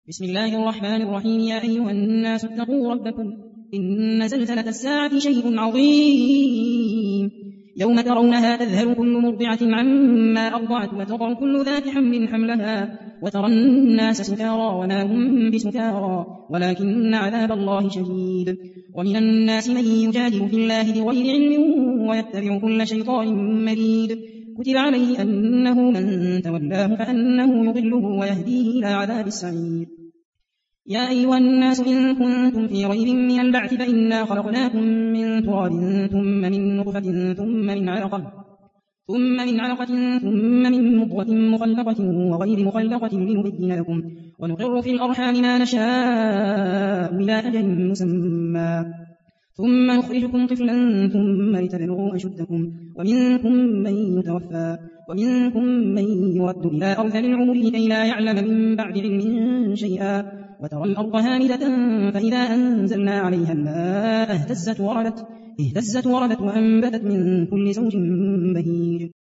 بسم الله الرحمن الرحيم. يا أيها الناس اتقوا ربكم إن زلزلة الساعة شيء عظيم يوم ترونها تذهل كل مرضعة عما أرضعت وتضع كل ذات حمل حملها وترى الناس سكارى وما هم بسكارى ولكن عذاب الله شديد. ومن الناس من يجادل في الله بغير علم ويتبع كل شيطان مريد. كتب عليه أنه من تولاه فأنه يضله ويهديه إلى عذاب السعير. يا أيها الناس إن كنتم في ريب من البعث فإنا خلقناكم من تراب ثم من نطفة ثم من علقة ثم من مضغة مخلقة وغير مخلقة لنبين لكم ونقر في الأرحام ما نشاء إلى أجل مسمى ثم نخرجكم طفلا ثم لتبلغوا أشدكم ومنكم من يتوفى ومنكم من يرد إلى أرذل العمر لكي لا يعلم من بعد علم شيئا. وترى الأرض هامدة فإذا أنزلنا عليها الماء اهتزت وربت وأنبتت من كل زوج بهيج.